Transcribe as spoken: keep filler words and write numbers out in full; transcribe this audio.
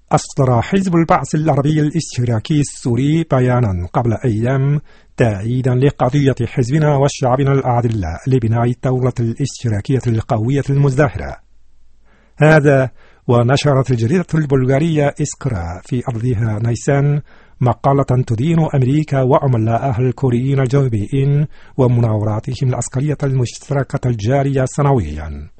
أصدر حزب البعث العربي الاشتراكي السوري بيانا قبل أيام تأييدا لقضية حزبنا وشعبنا الأعدلاء لبناء الدولة الاشتراكية القوية المزدهرة. هذا ونشرت الجريدة البلغارية إسكرا في أرضها نيسان مقالة تدين أمريكا وعملائها الكوريين الجنوبيين ومناوراتهم العسكرية المشتركة الجارية سنويا.